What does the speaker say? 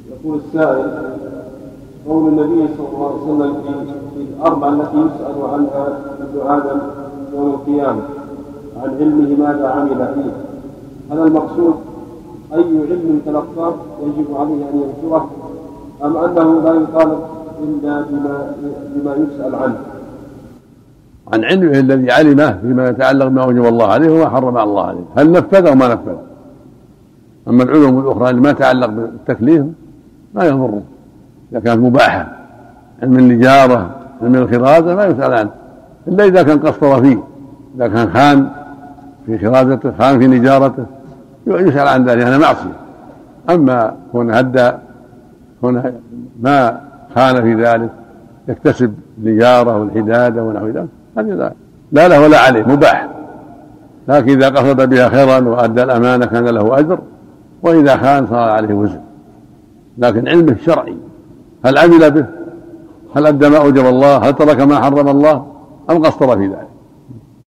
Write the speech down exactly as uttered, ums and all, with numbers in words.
يقول السائل: قول النبي صلى الله عليه وسلم في الأربع التي يسأل عنها ابن آدم يوم القيامة عن علمه ماذا عمل فيه، هل المقصود أي علم تلقاه يجب عليه أن ينشره، أم أنه لا يطالب إلا بما, بما يسأل عنه؟ عن علمه الذي علمه فيما يتعلق بما أوجب الله عليه وما حرم الله عليه، هل نفذ أو ما نفذ. أما العلوم الأخرى اللي ما تتعلق بالتكليف ما يضره، إذا كانت مباحة، علم النجارة، علم الخرازة ما يسأل عنه إلا إذا كان قصر فيه، إذا كان خان في خرازته خان في نجارته يسأل عن ذلك، هذا معصية. أما كون هدى كون ما خان في ذلك يكتسب النجارة والحدادة ونحو ذلك هذا لا له ولا عليه، مباح. لكن إذا قصد بها خيرا وأدى الأمانة كان له أجر، وإذا خان صار عليه وزر. لكن علمه شرعي، هل عمل به؟ هل أدى ما أوجب الله؟ هل ترك ما حرم الله؟ أم قصر في ذلك؟